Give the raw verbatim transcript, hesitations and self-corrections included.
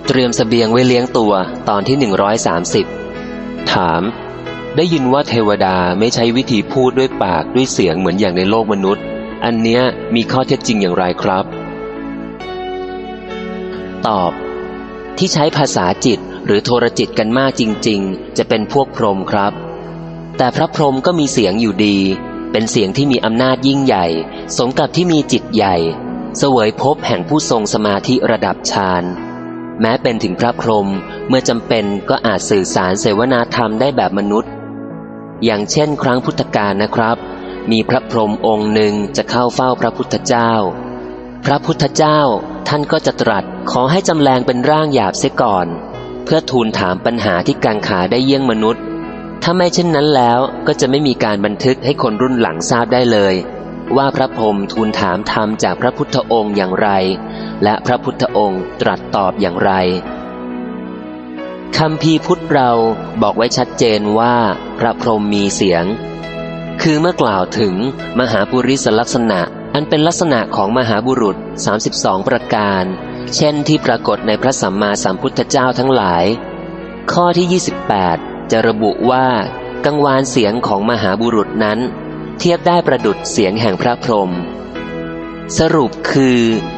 เตรียมเสบียงไว้เลี้ยงตัวตอนที่หนึ่งร้อยสามสิบถามได้ยินว่าเทวดาไม่ใช้วิธีพูดด้วยปากด้วยเสียงเหมือนอย่างในโลกมนุษย์อันเนี้ยมีข้อเท็จจริงอย่างไรครับตอบที่ใช้ภาษาจิตหรือโทรจิตกันมากจริงๆจะเป็นพวกพรหมครับแต่พระพรหมก็มีเสียงอยู่ดีเป็นเสียงที่มีอำนาจยิ่งใหญ่สมกับที่มีจิตใหญ่เสวยภพแห่งผู้ทรงสมาธิระดับฌานแม้เป็นถึงพระพรหมเมื่อจำเป็นก็อาจสื่อสารเสวนาธรรมได้แบบมนุษย์อย่างเช่นครั้งพุทธกาลนะครับมีพระพรหมองค์หนึ่งจะเข้าเฝ้าพระพุทธเจ้าพระพุทธเจ้าท่านก็จะตรัสขอให้จำแรงเป็นร่างหยาบเสียก่อนเพื่อทูลถามปัญหาที่กังขาได้เยี่ยงมนุษย์ถ้าไม่เช่นนั้นแล้วก็จะไม่มีการบันทึกให้คนรุ่นหลังทราบได้เลยว่าพระพรหมทูลถามธรรมจากพระพุทธองค์อย่างไรและพระพุทธองค์ตรัสตอบอย่างไรคัมภีร์พุทธเราบอกไว้ชัดเจนว่าพระพรหมมีเสียงคือเมื่อกล่าวถึงมหาปุริสลักษณะอันเป็นลักษณะของมหาบุรุษสามสิบสองประการเช่นที่ปรากฏในพระสัมมาสัมพุทธเจ้าทั้งหลายข้อที่ยี่สิบแปดจะระบุว่ากังวานเสียงของมหาบุรุษนั้นเทียบได้ประดุจเสียงแห่งพระพรหมสรุปคือ